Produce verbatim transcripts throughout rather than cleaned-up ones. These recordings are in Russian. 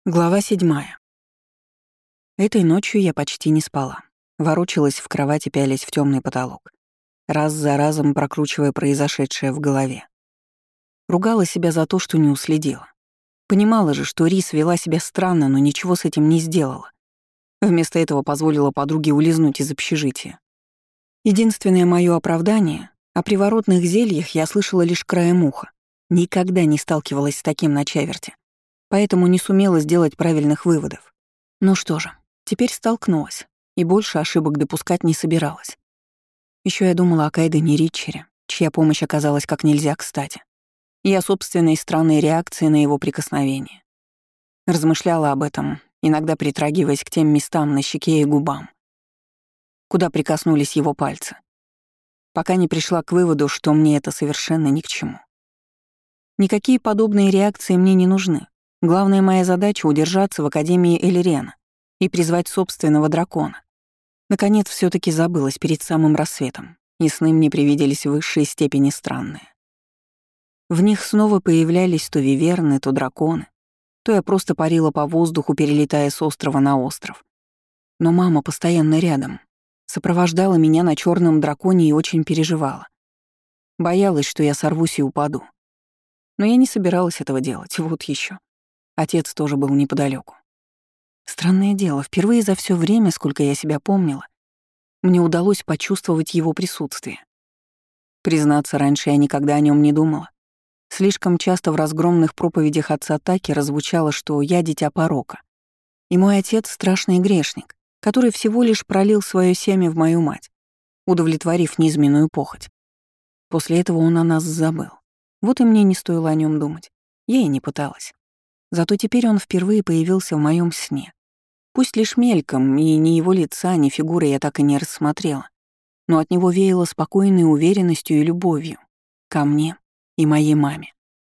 Глава седьмая. Этой ночью я почти не спала. Ворочалась в кровати, пялясь в темный потолок, раз за разом прокручивая произошедшее в голове. Ругала себя за то, что не уследила. Понимала же, что Рис вела себя странно, но ничего с этим не сделала. Вместо этого позволила подруге улизнуть из общежития. Единственное моё оправдание — о приворотных зельях я слышала лишь краем уха. Никогда не сталкивалась с таким на чаверте. Поэтому не сумела сделать правильных выводов. Ну что же, теперь столкнулась, и больше ошибок допускать не собиралась. Еще я думала о Кайдене Ричере, чья помощь оказалась как нельзя кстати, и о собственной странной реакции на его прикосновение. Размышляла об этом, иногда притрагиваясь к тем местам на щеке и губам, куда прикоснулись его пальцы, пока не пришла к выводу, что мне это совершенно ни к чему. Никакие подобные реакции мне не нужны. Главная моя задача — удержаться в Академии Эльрена и призвать собственного дракона. Наконец, все таки забылась перед самым рассветом, и сны мне привиделись в высшей степени странные. В них снова появлялись то виверны, то драконы, то я просто парила по воздуху, перелетая с острова на остров. Но мама постоянно рядом, сопровождала меня на черном драконе и очень переживала. Боялась, что я сорвусь и упаду. Но я не собиралась этого делать, вот еще. Отец тоже был неподалеку. Странное дело, впервые за все время, сколько я себя помнила, мне удалось почувствовать его присутствие. Признаться, раньше я никогда о нем не думала. Слишком часто в разгромных проповедях отца Такера звучало, что я дитя порока. И мой отец — страшный грешник, который всего лишь пролил свое семя в мою мать, удовлетворив низменную похоть. После этого он о нас забыл. Вот и мне не стоило о нем думать. Я и не пыталась. Зато теперь он впервые появился в моем сне. Пусть лишь мельком, и ни его лица, ни фигуры я так и не рассмотрела, но от него веяло спокойной уверенностью и любовью ко мне и моей маме.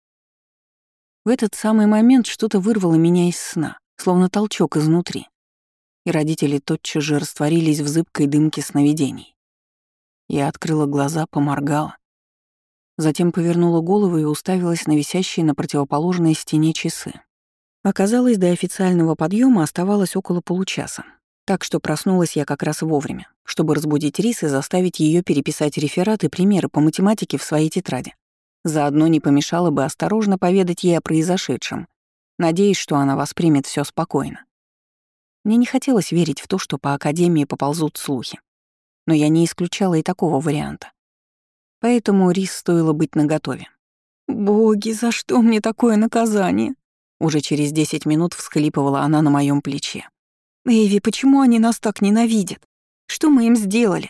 В этот самый момент что-то вырвало меня из сна, словно толчок изнутри, и родители тотчас же растворились в зыбкой дымке сновидений. Я открыла глаза, поморгала, затем повернула голову и уставилась на висящие на противоположной стене часы. Оказалось, до официального подъема оставалось около получаса, так что проснулась я как раз вовремя, чтобы разбудить Рис и заставить ее переписать реферат и примеры по математике в своей тетради. Заодно не помешало бы осторожно поведать ей о произошедшем, надеясь, что она воспримет все спокойно. Мне не хотелось верить в то, что по Академии поползут слухи, но я не исключала и такого варианта. Поэтому Рис стоило быть наготове. «Боги, за что мне такое наказание?» Уже через десять минут всхлипывала она на моем плече. «Эйви, почему они нас так ненавидят? Что мы им сделали?»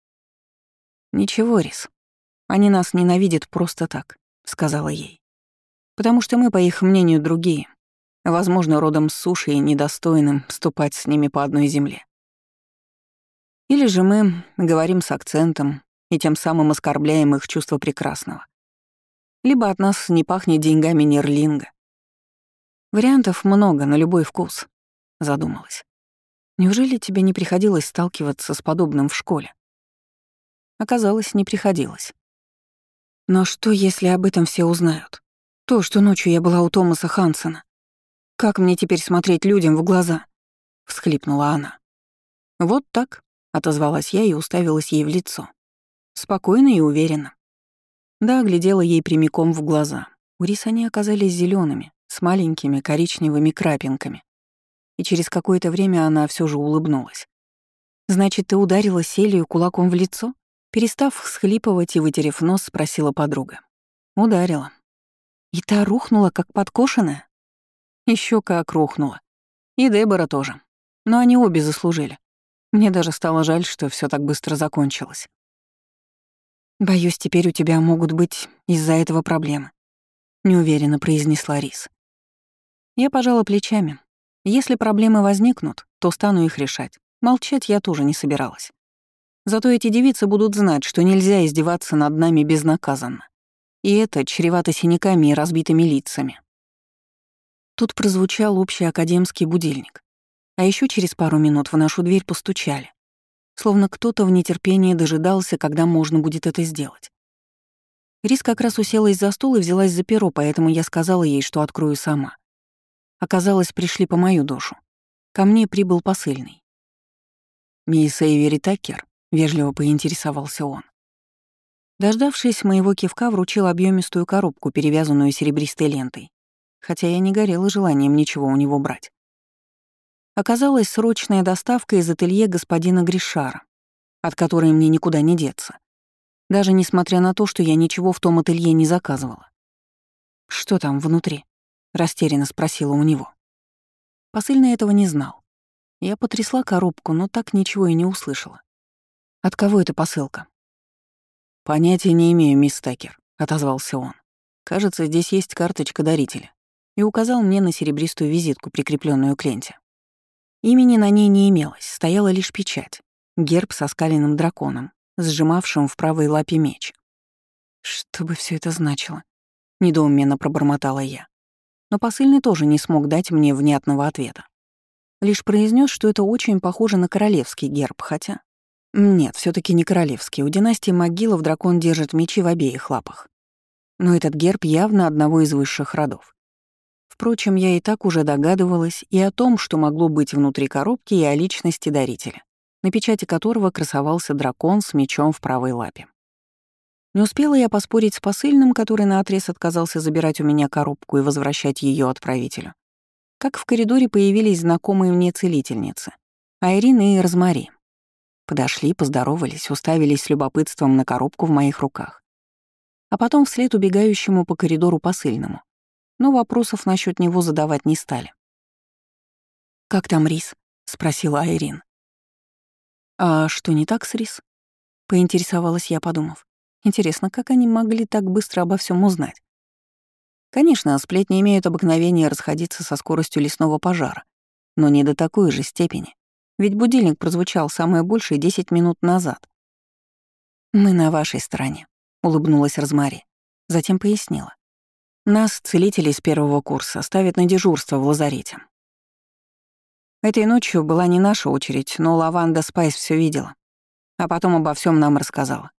«Ничего, Рис. Они нас ненавидят просто так», — сказала ей. «Потому что мы, по их мнению, другие. Возможно, родом с суши и недостойным ступать с ними по одной земле. Или же мы говорим с акцентом и тем самым оскорбляем их чувство прекрасного. Либо от нас не пахнет деньгами Нерлинга. Вариантов много, на любой вкус», — задумалась. «Неужели тебе не приходилось сталкиваться с подобным в школе?» Оказалось, не приходилось. «Но что, если об этом все узнают? То, что ночью я была у Томаса Хансена. Как мне теперь смотреть людям в глаза?» — всхлипнула она. «Вот так», — отозвалась я и уставилась ей в лицо. Спокойно и уверенно. Да, глядела ей прямиком в глаза. У Рис они оказались зелеными, с маленькими коричневыми крапинками. И через какое-то время она все же улыбнулась. «Значит, ты ударила Селию кулаком в лицо?» Перестав всхлипывать и вытерев нос, спросила подруга. «Ударила. И та рухнула, как подкошенная?» Еще как рухнула. И Дебора тоже. Но они обе заслужили. Мне даже стало жаль, что все так быстро закончилось. «Боюсь, теперь у тебя могут быть из-за этого проблемы», — неуверенно произнесла Рис. Я пожала плечами. Если проблемы возникнут, то стану их решать. Молчать я тоже не собиралась. Зато эти девицы будут знать, что нельзя издеваться над нами безнаказанно. И это чревато синяками и разбитыми лицами. Тут прозвучал общий академский будильник. А еще через пару минут в нашу дверь постучали. Словно кто-то в нетерпении дожидался, когда можно будет это сделать. Рис как раз уселась за стол и взялась за перо, поэтому я сказала ей, что открою сама. Оказалось, пришли по мою душу. Ко мне прибыл посыльный. «Мисс Эйвери Такер?» — вежливо поинтересовался он. Дождавшись моего кивка, вручил объемистую коробку, перевязанную серебристой лентой, хотя я не горела желанием ничего у него брать. Оказалась срочная доставка из ателье господина Гришара, от которой мне никуда не деться, даже несмотря на то, что я ничего в том ателье не заказывала. «Что там внутри?» — растерянно спросила у него. Посыльный этого не знал. Я потрясла коробку, но так ничего и не услышала. «От кого эта посылка?» «Понятия не имею, мисс Такер», — отозвался он. «Кажется, здесь есть карточка дарителя», и указал мне на серебристую визитку, прикрепленную к ленте. Имени на ней не имелось, стояла лишь печать, герб со скаленным драконом, сжимавшим в правой лапе меч. «Что бы все это значило?» — недоуменно пробормотала я. Но посыльный тоже не смог дать мне внятного ответа. Лишь произнес, что это очень похоже на королевский герб, хотя... Нет, все таки не королевский. У династии Могилов дракон держит мечи в обеих лапах. Но этот герб явно одного из высших родов. Впрочем, я и так уже догадывалась и о том, что могло быть внутри коробки, и о личности дарителя, на печати которого красовался дракон с мечом в правой лапе. Не успела я поспорить с посыльным, который наотрез отказался забирать у меня коробку и возвращать ее отправителю, как в коридоре появились знакомые мне целительницы — Айрин и Розмари. Подошли, поздоровались, уставились с любопытством на коробку в моих руках. А потом вслед убегающему по коридору посыльному. Но вопросов насчет него задавать не стали. «Как там Рис?» — спросила Айрин. «А что не так с Рис?» — поинтересовалась я, подумав. Интересно, как они могли так быстро обо всем узнать? Конечно, сплетни имеют обыкновение расходиться со скоростью лесного пожара, но не до такой же степени. Ведь будильник прозвучал самое большее десять минут назад. «Мы на вашей стороне», — улыбнулась Розмари. Затем пояснила. «Нас, целителей с первого курса, ставят на дежурство в лазарете. Этой ночью была не наша очередь, но Лаванда Спайс все видела, а потом обо всем нам рассказала.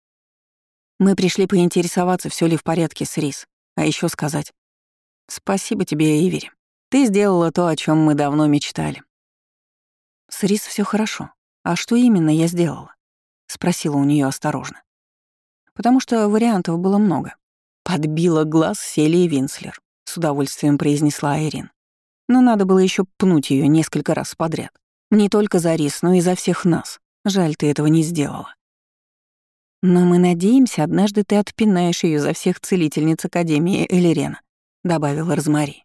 Мы пришли поинтересоваться, все ли в порядке с Рис, а еще сказать: спасибо тебе, Эйвери. Ты сделала то, о чем мы давно мечтали». «С Рис все хорошо. А что именно я сделала?» — спросила у нее осторожно. Потому что вариантов было много. «Подбила глаз Селии Винслер», — с удовольствием произнесла Айрин. «Но надо было еще пнуть ее несколько раз подряд. Не только за Рис, но и за всех нас. Жаль, ты этого не сделала». «Но мы надеемся, однажды ты отпинаешь ее за всех целительниц Академии Элирена», — добавила Розмари.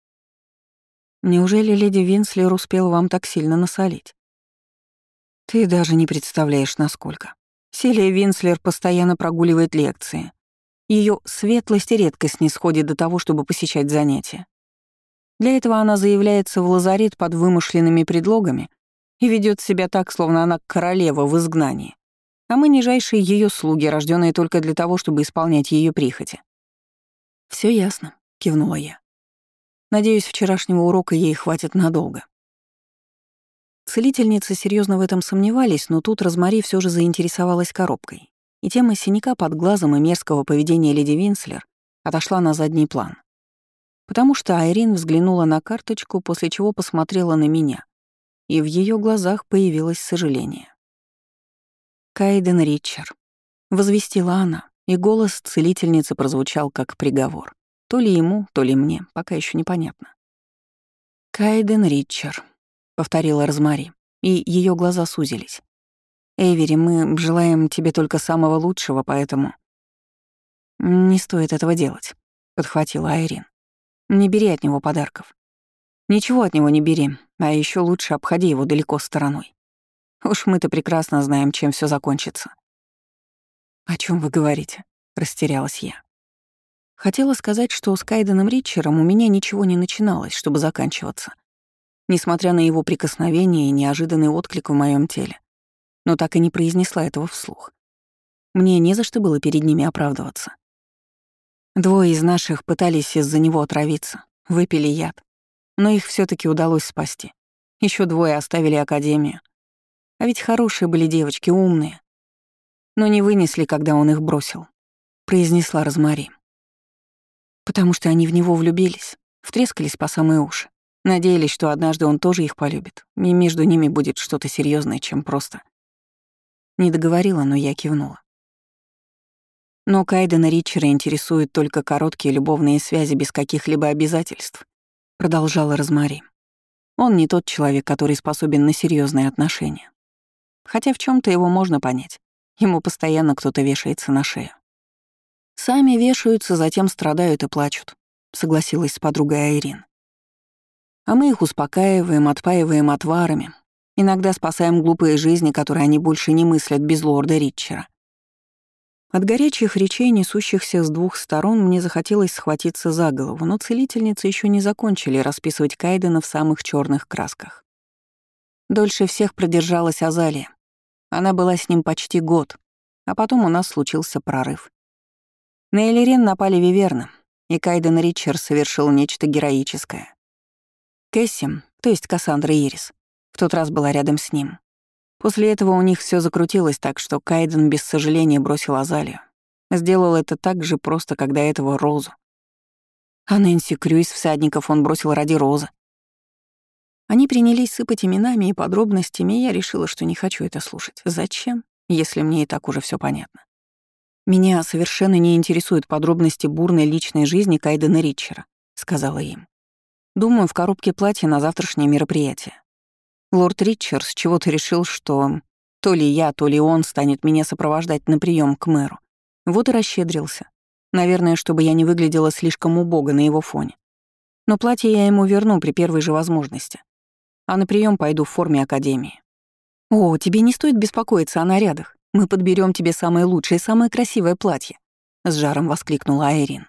«Неужели леди Винслер успел вам так сильно насолить?» «Ты даже не представляешь, насколько. Селия Винслер постоянно прогуливает лекции. Ее светлость редко снисходит до того, чтобы посещать занятия. Для этого она заявляется в лазарет под вымышленными предлогами и ведет себя так, словно она королева в изгнании. А мы нижайшие ее слуги, рожденные только для того, чтобы исполнять ее прихоти». Все ясно», — кивнула я. «Надеюсь, вчерашнего урока ей хватит надолго». Целительницы серьезно в этом сомневались, но тут Розмари все же заинтересовалась коробкой, и тема синяка под глазом и мерзкого поведения леди Винслер отошла на задний план. Потому что Айрин взглянула на карточку, после чего посмотрела на меня, и в ее глазах появилось сожаление. «Кайден Ритчер», — возвестила она, и голос целительницы прозвучал как приговор. То ли ему, то ли мне, пока еще непонятно. «Кайден Ритчер», — повторила Розмари, и ее глаза сузились. «Эйвери, мы желаем тебе только самого лучшего, поэтому...» «Не стоит этого делать», — подхватила Айрин. «Не бери от него подарков. Ничего от него не бери, а еще лучше обходи его далеко стороной. Уж мы-то прекрасно знаем, чем все закончится». «О чем вы говорите?» — растерялась я. Хотела сказать, что с Кайденом Ритчером у меня ничего не начиналось, чтобы заканчиваться, несмотря на его прикосновение и неожиданный отклик в моем теле, но так и не произнесла этого вслух. Мне не за что было перед ними оправдываться. Двое из наших пытались из-за него отравиться, выпили яд, но их все таки удалось спасти. Еще двое оставили академию. А ведь хорошие были девочки, умные. Но не вынесли, когда он их бросил, произнесла Розмари. Потому что они в него влюбились. Втрескались по самые уши. Надеялись, что однажды он тоже их полюбит, и между ними будет что-то серьезное, чем просто. Не договорила, но я кивнула. Но Кайдена Ричера интересуют только короткие любовные связи без каких-либо обязательств, продолжала Розмари. Он не тот человек, который способен на серьезные отношения. Хотя в чем то его можно понять. Ему постоянно кто-то вешается на шею. Сами вешаются, затем страдают и плачут, согласилась с подругой Айрин. А мы их успокаиваем, отпаиваем отварами. Иногда спасаем глупые жизни, которые они больше не мыслят без лорда Ричера. От горячих речей, несущихся с двух сторон, мне захотелось схватиться за голову, но целительницы еще не закончили расписывать Кайдена в самых черных красках. Дольше всех продержалась Азалия. Она была с ним почти год, а потом у нас случился прорыв. На Элирен напали виверны, и Кайден Ричер совершил нечто героическое. Кэсси, то есть Кассандра Ирис, в тот раз была рядом с ним. После этого у них все закрутилось так, что Кайден без сожаления бросил Азалию. Сделал это так же просто, как до этого Розу. А Нэнси Крюйс всадников он бросил ради Розы. Они принялись сыпать именами и подробностями, и я решила, что не хочу это слушать. Зачем, если мне и так уже все понятно? «Меня совершенно не интересуют подробности бурной личной жизни Кайдена Ричера», — сказала им. «Думаю, в коробке платья на завтрашнее мероприятие. Лорд Ричер с чего-то решил, что то ли я, то ли он станет меня сопровождать на прием к мэру. Вот и расщедрился. Наверное, чтобы я не выглядела слишком убого на его фоне. Но платье я ему верну при первой же возможности. А на прием пойду в форме академии. О, тебе не стоит беспокоиться о нарядах. Мы подберем тебе самое лучшее, самое красивое платье», — с жаром воскликнула Айрин.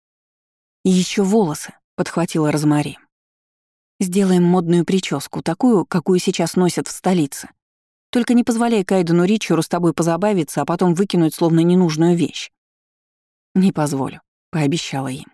«И еще волосы», — подхватила Розмари. «Сделаем модную прическу, такую, какую сейчас носят в столице. Только не позволяй Кайдену Ричеру с тобой позабавиться, а потом выкинуть словно ненужную вещь». «Не позволю», — пообещала им.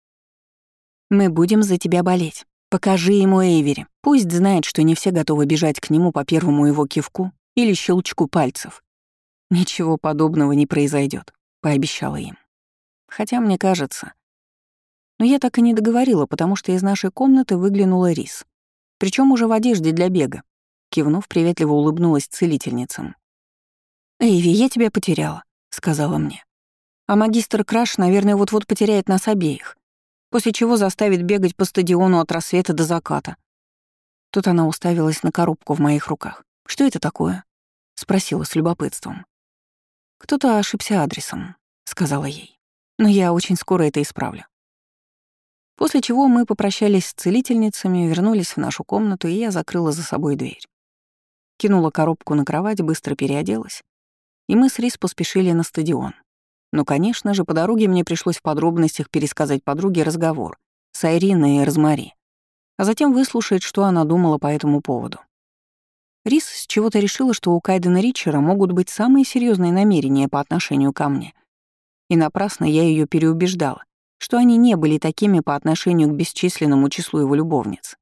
«Мы будем за тебя болеть. Покажи ему Эйвери. Пусть знает, что не все готовы бежать к нему по первому его кивку или щелчку пальцев». «Ничего подобного не произойдет, пообещала им. Хотя мне кажется... Но я так и не договорила, потому что из нашей комнаты выглянула Рис. Причем уже в одежде для бега. Кивнув, приветливо улыбнулась целительницам. «Эйви, я тебя потеряла», — сказала мне. «А магистр Краш, наверное, вот-вот потеряет нас обеих, после чего заставит бегать по стадиону от рассвета до заката». Тут она уставилась на коробку в моих руках. «Что это такое?» — спросила с любопытством. «Кто-то ошибся адресом», — сказала ей. «Но я очень скоро это исправлю». После чего мы попрощались с целительницами, вернулись в нашу комнату, и я закрыла за собой дверь. Кинула коробку на кровать, быстро переоделась, и мы с Рис поспешили на стадион. Но, конечно же, по дороге мне пришлось в подробностях пересказать подруге разговор с Айриной и Розмари, а затем выслушать, что она думала по этому поводу. Рис с чего-то решила, что у Кайдена Ричера могут быть самые серьезные намерения по отношению ко мне. И напрасно я ее переубеждала, что они не были такими по отношению к бесчисленному числу его любовниц.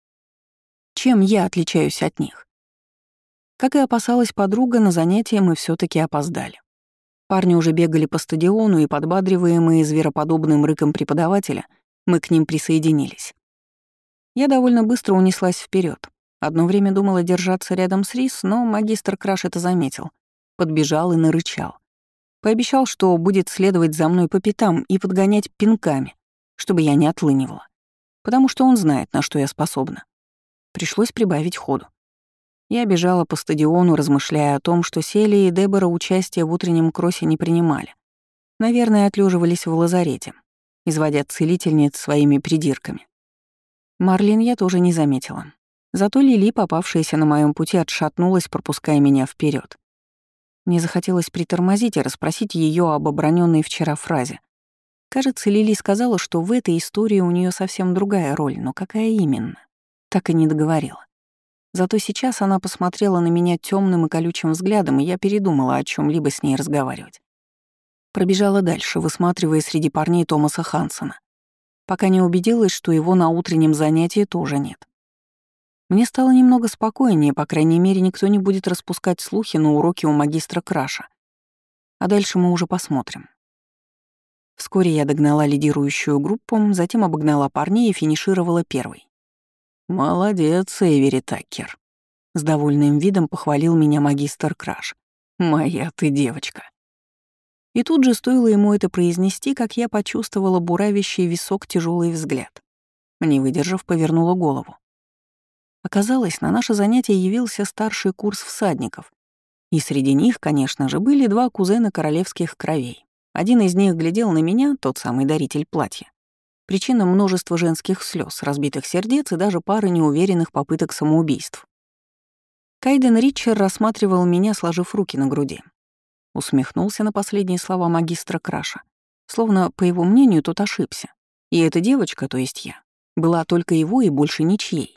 Чем я отличаюсь от них? Как и опасалась подруга, на занятия мы все таки опоздали. Парни уже бегали по стадиону, и, подбадриваемые звероподобным рыком преподавателя, мы к ним присоединились. Я довольно быстро унеслась вперед. Одно время думала держаться рядом с Рис, но магистр Краш это заметил. Подбежал и нарычал. Пообещал, что будет следовать за мной по пятам и подгонять пинками, чтобы я не отлынивала. Потому что он знает, на что я способна. Пришлось прибавить ходу. Я бежала по стадиону, размышляя о том, что Селия и Дебора участие в утреннем кроссе не принимали. Наверное, отлеживались в лазарете, изводя целительниц своими придирками. Марлин я тоже не заметила. Зато Лили, попавшаяся на моем пути, отшатнулась, пропуская меня вперед. Мне захотелось притормозить и расспросить ее об оброненной вчера фразе. Кажется, Лили сказала, что в этой истории у нее совсем другая роль, но какая именно? Так и не договорила. Зато сейчас она посмотрела на меня темным и колючим взглядом, и я передумала о чем либо с ней разговаривать. Пробежала дальше, высматривая среди парней Томаса Хансона, пока не убедилась, что его на утреннем занятии тоже нет. Мне стало немного спокойнее, по крайней мере, никто не будет распускать слухи на уроке у магистра Краша. А дальше мы уже посмотрим. Вскоре я догнала лидирующую группу, затем обогнала парней и финишировала первой. «Молодец, Эйвери Таккер», — с довольным видом похвалил меня магистр Краш. «Моя ты девочка». И тут же стоило ему это произнести, как я почувствовала буравящий висок тяжелый взгляд. Не выдержав, повернула голову. Оказалось, на наше занятие явился старший курс всадников. И среди них, конечно же, были два кузена королевских кровей. Один из них глядел на меня, тот самый даритель платья. Причина множества женских слез, разбитых сердец и даже пары неуверенных попыток самоубийств. Кайден Ричер рассматривал меня, сложив руки на груди. Усмехнулся на последние слова магистра Краша. Словно, по его мнению, тот ошибся. И эта девочка, то есть я, была только его и больше ничьей.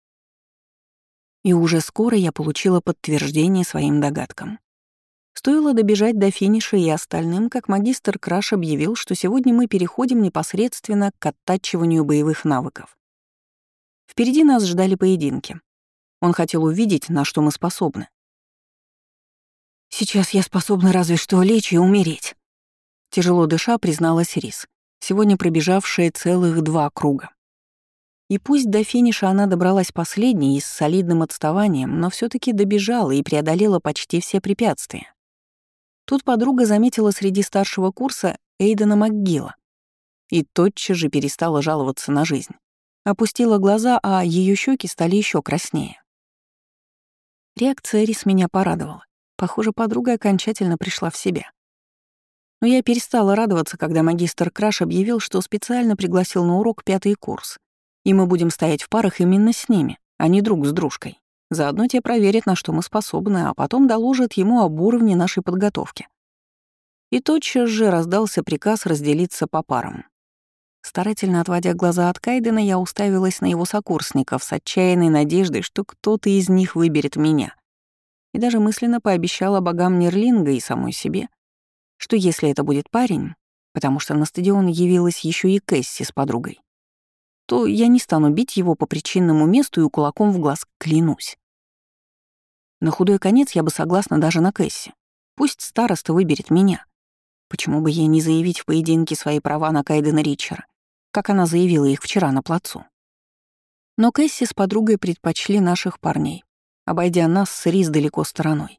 И уже скоро я получила подтверждение своим догадкам. Стоило добежать до финиша и остальным, как магистр Краш объявил, что сегодня мы переходим непосредственно к оттачиванию боевых навыков. Впереди нас ждали поединки. Он хотел увидеть, на что мы способны. «Сейчас я способна разве что лечь и умереть», — тяжело дыша призналась Рис, сегодня пробежавшая целых два круга. И пусть до финиша она добралась последней и с солидным отставанием, но все таки добежала и преодолела почти все препятствия. Тут подруга заметила среди старшего курса Эйдена МакГилла и тотчас же перестала жаловаться на жизнь. Опустила глаза, а ее щеки стали еще краснее. Реакция Рис меня порадовала. Похоже, подруга окончательно пришла в себя. Но я перестала радоваться, когда магистр Краш объявил, что специально пригласил на урок пятый курс, и мы будем стоять в парах именно с ними, а не друг с дружкой. Заодно те проверят, на что мы способны, а потом доложат ему об уровне нашей подготовки. И тотчас же раздался приказ разделиться по парам. Старательно отводя глаза от Кайдена, я уставилась на его сокурсников с отчаянной надеждой, что кто-то из них выберет меня. И даже мысленно пообещала богам Нерлинга и самой себе, что если это будет парень, потому что на стадион явилась еще и Кэсси с подругой, то я не стану бить его по причинному месту и кулаком в глаз, клянусь. На худой конец я бы согласна даже на Кэсси. Пусть староста выберет меня. Почему бы ей не заявить в поединке свои права на Кайдена Ричера, как она заявила их вчера на плацу? Но Кэсси с подругой предпочли наших парней, обойдя нас с Рис далеко стороной.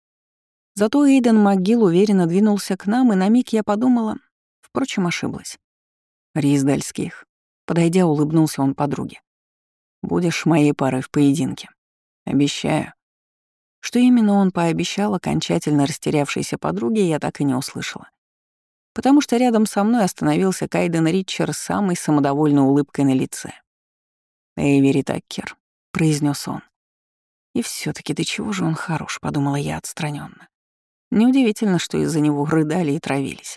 Зато Эйден МакГилл уверенно двинулся к нам, и на миг я подумала, впрочем, ошиблась. Рис Дальских. Подойдя, улыбнулся он подруге. «Будешь моей парой в поединке. Обещаю». Что именно он пообещал окончательно растерявшейся подруге, я так и не услышала. Потому что рядом со мной остановился Кайден Ричер с самой самодовольной улыбкой на лице. «Эйвери Таккер», — произнес он. «И все таки до чего же он хорош», — подумала я отстраненно. Неудивительно, что из-за него рыдали и травились.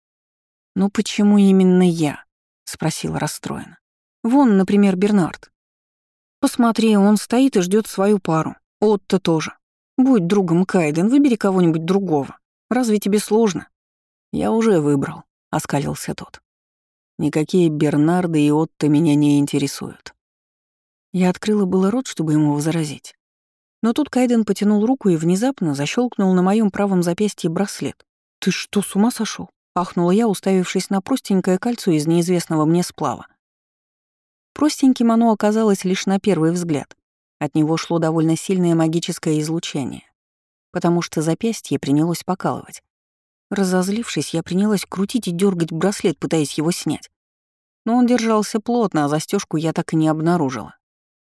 «Ну почему именно я?» — спросила расстроена. «Вон, например, Бернард. Посмотри, он стоит и ждет свою пару. Отто тоже. Будь другом, Кайден, выбери кого-нибудь другого. Разве тебе сложно?» «Я уже выбрал», — оскалился тот. «Никакие Бернарды и Отто меня не интересуют». Я открыла было рот, чтобы ему возразить. Но тут Кайден потянул руку и внезапно защелкнул на моем правом запястье браслет. «Ты что, с ума сошел? Ахнула я, уставившись на простенькое кольцо из неизвестного мне сплава. Простеньким оно оказалось лишь на первый взгляд. От него шло довольно сильное магическое излучение, потому что запястье принялось покалывать. Разозлившись, я принялась крутить и дергать браслет, пытаясь его снять. Но он держался плотно, а застежку я так и не обнаружила.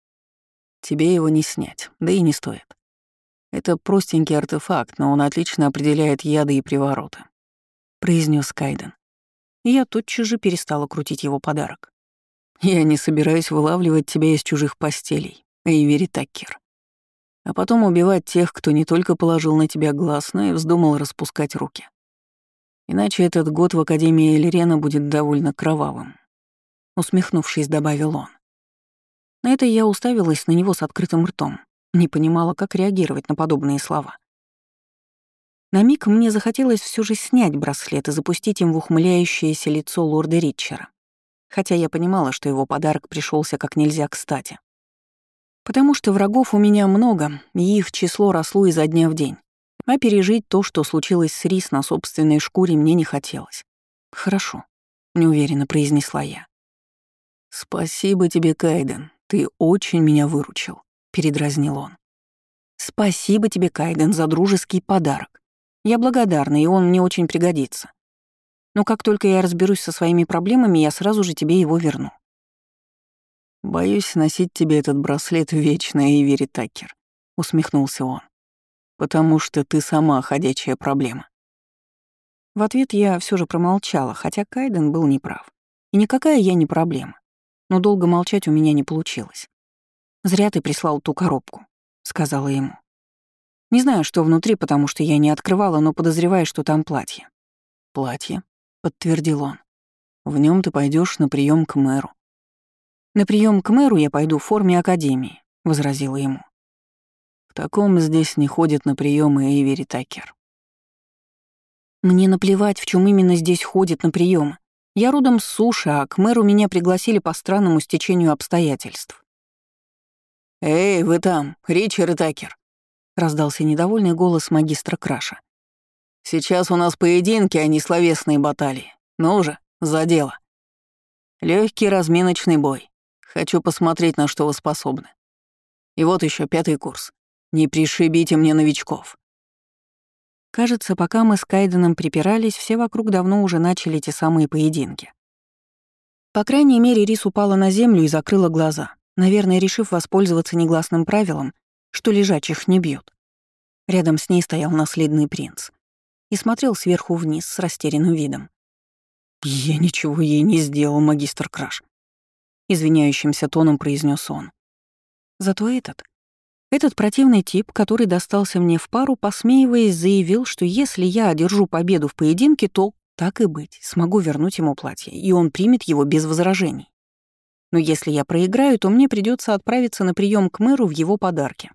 «Тебе его не снять, да и не стоит. Это простенький артефакт, но он отлично определяет яды и привороты», — произнес Кайден. И я тотчас же перестала крутить его подарок. «Я не собираюсь вылавливать тебя из чужих постелей, Эйвери Таккер. А потом убивать тех, кто не только положил на тебя глаз, но и вздумал распускать руки. Иначе этот год в Академии Эльрена будет довольно кровавым», — усмехнувшись, добавил он. На это я уставилась на него с открытым ртом, не понимала, как реагировать на подобные слова. На миг мне захотелось все же снять браслет и запустить им в ухмыляющееся лицо лорда Ричера, хотя я понимала, что его подарок пришелся как нельзя кстати. Потому что врагов у меня много, и их число росло изо дня в день, а пережить то, что случилось с Рис на собственной шкуре, мне не хотелось. Хорошо, — неуверенно произнесла я. «Спасибо тебе, Кайден, ты очень меня выручил», — передразнил он. «Спасибо тебе, Кайден, за дружеский подарок. Я благодарна, и он мне очень пригодится. Но как только я разберусь со своими проблемами, я сразу же тебе его верну». «Боюсь носить тебе этот браслет вечно, Эйвери Такер», — усмехнулся он. «Потому что ты сама ходячая проблема». В ответ я все же промолчала, хотя Кайден был неправ. И никакая я не проблема. Но долго молчать у меня не получилось. «Зря ты прислал ту коробку», — сказала ему. «Не знаю, что внутри, потому что я не открывала, но подозреваю, что там платье». «Платье», — подтвердил он. «В нем ты пойдешь на прием к мэру». «На прием к мэру я пойду в форме академии», — возразила ему. «В таком здесь не ходят на приемы Эйвери Такер». «Мне наплевать, в чем именно здесь ходит на приемы. Я родом с суши, а к мэру меня пригласили по странному стечению обстоятельств». «Эй, вы там, Ричард Такер!» — раздался недовольный голос магистра Краша. «Сейчас у нас поединки, а не словесные баталии. Ну же, за дело. Легкий разминочный бой. Хочу посмотреть, на что вы способны. И вот еще пятый курс. Не пришибите мне новичков». Кажется, пока мы с Кайденом припирались, все вокруг давно уже начали те самые поединки. По крайней мере, Рис упала на землю и закрыла глаза, наверное, решив воспользоваться негласным правилом, что лежачих не бьют. Рядом с ней стоял наследный принц и смотрел сверху вниз с растерянным видом. «Я ничего ей не сделал, магистр Краш», — извиняющимся тоном произнес он. Зато этот, этот противный тип, который достался мне в пару, посмеиваясь, заявил, что если я одержу победу в поединке, то, так и быть, смогу вернуть ему платье, и он примет его без возражений. Но если я проиграю, то мне придется отправиться на прием к мэру в его подарке.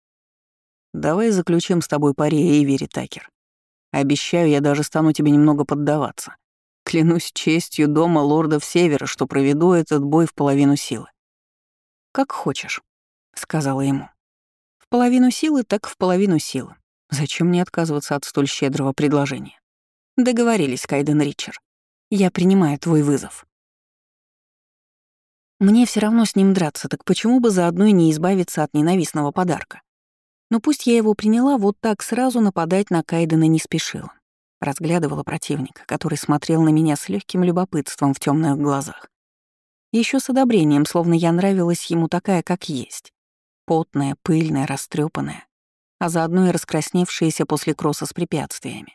«Давай заключим с тобой пари, Эйвери Такер. Обещаю, я даже стану тебе немного поддаваться. Клянусь честью дома лордов Севера, что проведу этот бой в половину силы». «Как хочешь», — сказала ему. «В половину силы, так в половину силы. Зачем мне отказываться от столь щедрого предложения? Договорились, Кайден Ричард. Я принимаю твой вызов». Мне все равно с ним драться, так почему бы заодно и не избавиться от ненавистного подарка? Но пусть я его приняла, вот так сразу нападать на Кайдена не спешила. Разглядывала противника, который смотрел на меня с легким любопытством в темных глазах. Еще с одобрением, словно я нравилась ему такая, как есть. Потная, пыльная, растрепанная, а заодно и раскрасневшаяся после кросса с препятствиями.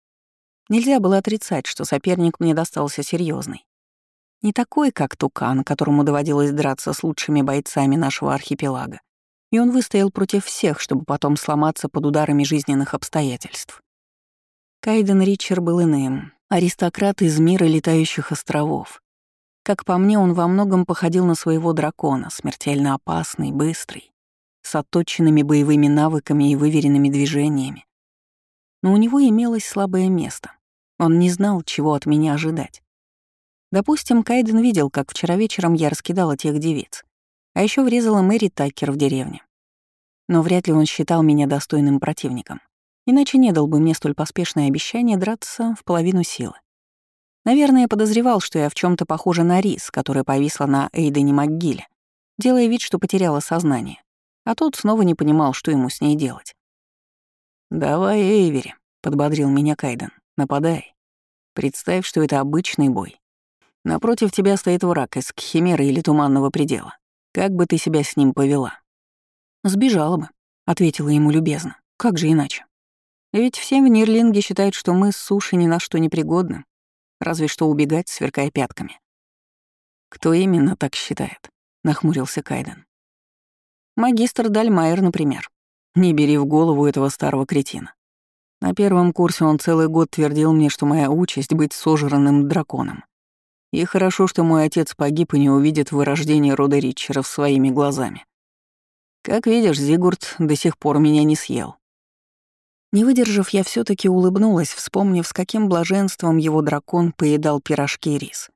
Нельзя было отрицать, что соперник мне достался серьезный. Не такой, как Тукан, которому доводилось драться с лучшими бойцами нашего архипелага. И он выстоял против всех, чтобы потом сломаться под ударами жизненных обстоятельств. Кайден Ричард был иным, аристократ из мира летающих островов. Как по мне, он во многом походил на своего дракона, смертельно опасный, быстрый, с отточенными боевыми навыками и выверенными движениями. Но у него имелось слабое место. Он не знал, чего от меня ожидать. Допустим, Кайден видел, как вчера вечером я раскидала тех девиц, а еще врезала Мэри Такер в деревне. Но вряд ли он считал меня достойным противником, иначе не дал бы мне столь поспешное обещание драться в половину силы. Наверное, подозревал, что я в чем то похожа на Рис, которая повисла на Эйдене МакГилле, делая вид, что потеряла сознание, а тот снова не понимал, что ему с ней делать. «Давай, Эйвери», — подбодрил меня Кайден, — «нападай. Представь, что это обычный бой. Напротив тебя стоит враг из Кхимеры или Туманного предела. Как бы ты себя с ним повела?» «Сбежала бы», — ответила ему любезно. «Как же иначе? Ведь все в Нирлинге считают, что мы с суши ни на что не пригодны, разве что убегать, сверкая пятками». «Кто именно так считает?» — нахмурился Кайден. «Магистр Дальмайер, например. Не бери в голову этого старого кретина. На первом курсе он целый год твердил мне, что моя участь — быть сожранным драконом. И хорошо, что мой отец погиб и не увидит вырождение рода Ричеров своими глазами. Как видишь, Зигурд до сих пор меня не съел». Не выдержав, я все таки улыбнулась, вспомнив, с каким блаженством его дракон поедал пирожки и рис.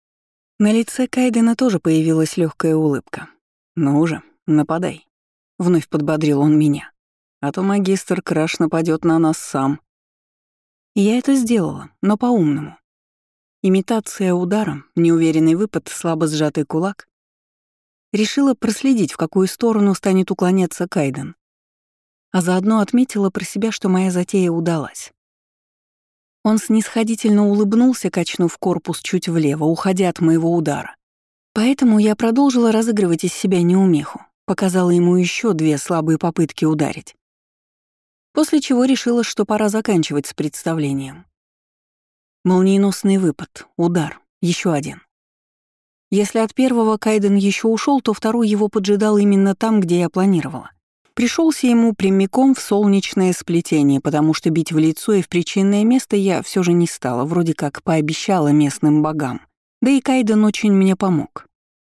На лице Кайдена тоже появилась легкая улыбка. «Ну же, нападай», — вновь подбодрил он меня. «А то магистр Краш нападет на нас сам». И я это сделала, но по-умному. Имитация удара, неуверенный выпад, слабо сжатый кулак. Решила проследить, в какую сторону станет уклоняться Кайден. А заодно отметила про себя, что моя затея удалась. Он снисходительно улыбнулся, качнув корпус чуть влево, уходя от моего удара. Поэтому я продолжила разыгрывать из себя неумеху, показала ему еще две слабые попытки ударить. После чего решила, что пора заканчивать с представлением. Молниеносный выпад, удар, еще один. Если от первого Кайден еще ушел, то второй его поджидал именно там, где я планировала. Пришелся ему прямиком в солнечное сплетение, потому что бить в лицо и в причинное место я все же не стала, вроде как пообещала местным богам. Да и Кайден очень мне помог.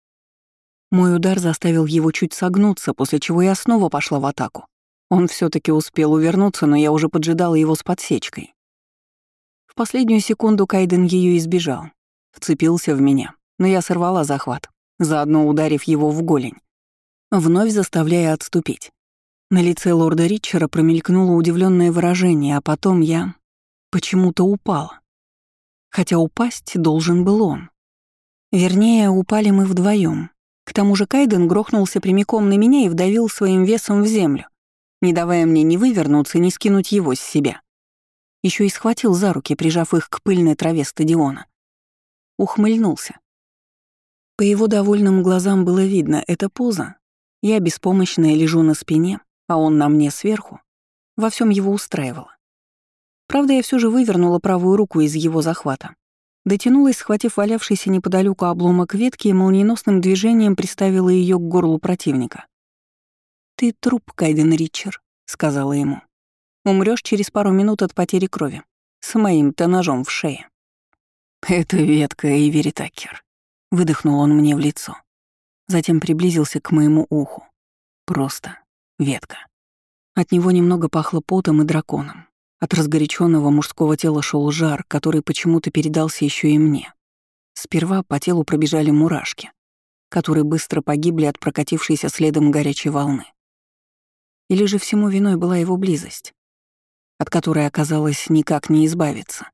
Мой удар заставил его чуть согнуться, после чего я снова пошла в атаку. Он все таки успел увернуться, но я уже поджидала его с подсечкой. В последнюю секунду Кайден ее избежал. Вцепился в меня, но я сорвала захват, заодно ударив его в голень, вновь заставляя отступить. На лице лорда Ричера промелькнуло удивленное выражение, а потом я почему-то упала. Хотя упасть должен был он. Вернее, упали мы вдвоем. К тому же Кайден грохнулся прямиком на меня и вдавил своим весом в землю, не давая мне ни вывернуться, ни скинуть его с себя. Еще и схватил за руки, прижав их к пыльной траве стадиона. Ухмыльнулся. По его довольным глазам было видно, это поза. Я беспомощная лежу на спине, а он на мне сверху. Во всем его устраивало. Правда, я все же вывернула правую руку из его захвата. Дотянулась, схватив валявшийся неподалеку обломок ветки, и молниеносным движением приставила ее к горлу противника. «Ты труп, Кайден Ричер», — сказала ему. «Умрёшь через пару минут от потери крови. С моим-то ножом в шее». «Это ветка, Эйвери Такер», — выдохнул он мне в лицо. Затем приблизился к моему уху. Просто ветка. От него немного пахло потом и драконом. От разгоряченного мужского тела шел жар, который почему-то передался еще и мне. Сперва по телу пробежали мурашки, которые быстро погибли от прокатившейся следом горячей волны. Или же всему виной была его близость, от которой оказалось никак не избавиться.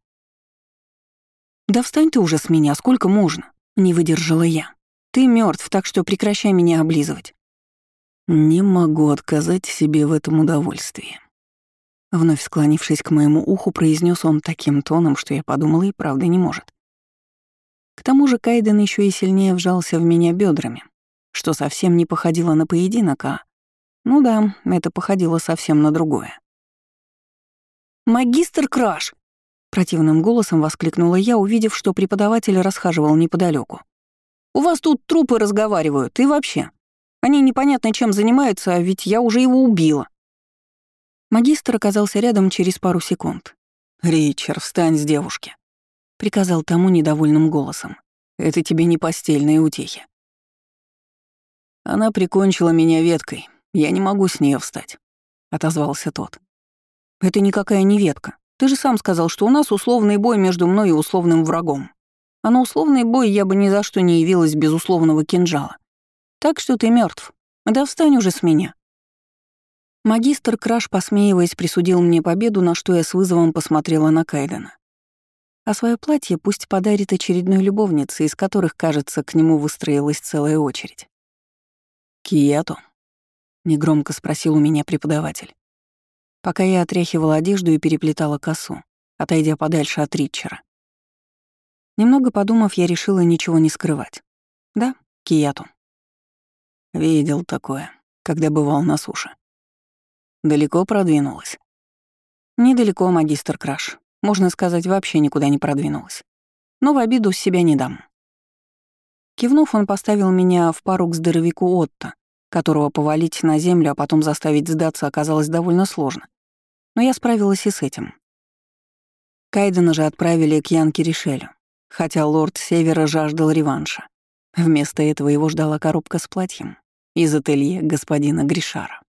«Да встань ты уже с меня, сколько можно?» — не выдержала я. «Ты мертв, так что прекращай меня облизывать». «Не могу отказать себе в этом удовольствии». Вновь склонившись к моему уху, произнес он таким тоном, что я подумала, и правда не может. К тому же Кайден еще и сильнее вжался в меня бедрами, что совсем не походило на поединок, а... Ну да, это походило совсем на другое. «Магистр Краш!» — противным голосом воскликнула я, увидев, что преподаватель расхаживал неподалеку. «У вас тут трупы разговаривают, и вообще. Они непонятно чем занимаются, а ведь я уже его убила». Магистр оказался рядом через пару секунд. «Ричард, встань с девушки», — приказал тому недовольным голосом. «Это тебе не постельные утехи». «Она прикончила меня веткой, я не могу с нее встать», — отозвался тот. «Это никакая не ветка. Ты же сам сказал, что у нас условный бой между мной и условным врагом. А на условный бой я бы ни за что не явилась без условного кинжала. Так что ты мертв. Да встань уже с меня». Магистр Краш, посмеиваясь, присудил мне победу, на что я с вызовом посмотрела на Кайдена. А свое платье пусть подарит очередной любовнице, из которых, кажется, к нему выстроилась целая очередь. «Киято?» — негромко спросил у меня преподаватель, пока я отряхивала одежду и переплетала косу, отойдя подальше от Ричера. Немного подумав, я решила ничего не скрывать. «Да, Киято». «Видел такое, когда бывал на суше». «Далеко продвинулась?» «Недалеко, магистр Краш. Можно сказать, вообще никуда не продвинулась. Но в обиду себя не дам». Кивнув, он поставил меня в пару к здоровяку Отто, которого повалить на землю, а потом заставить сдаться оказалось довольно сложно. Но я справилась и с этим. Кайдена же отправили к Янке Ришелю, хотя лорд Севера жаждал реванша. Вместо этого его ждала коробка с платьем из ателье господина Гришара.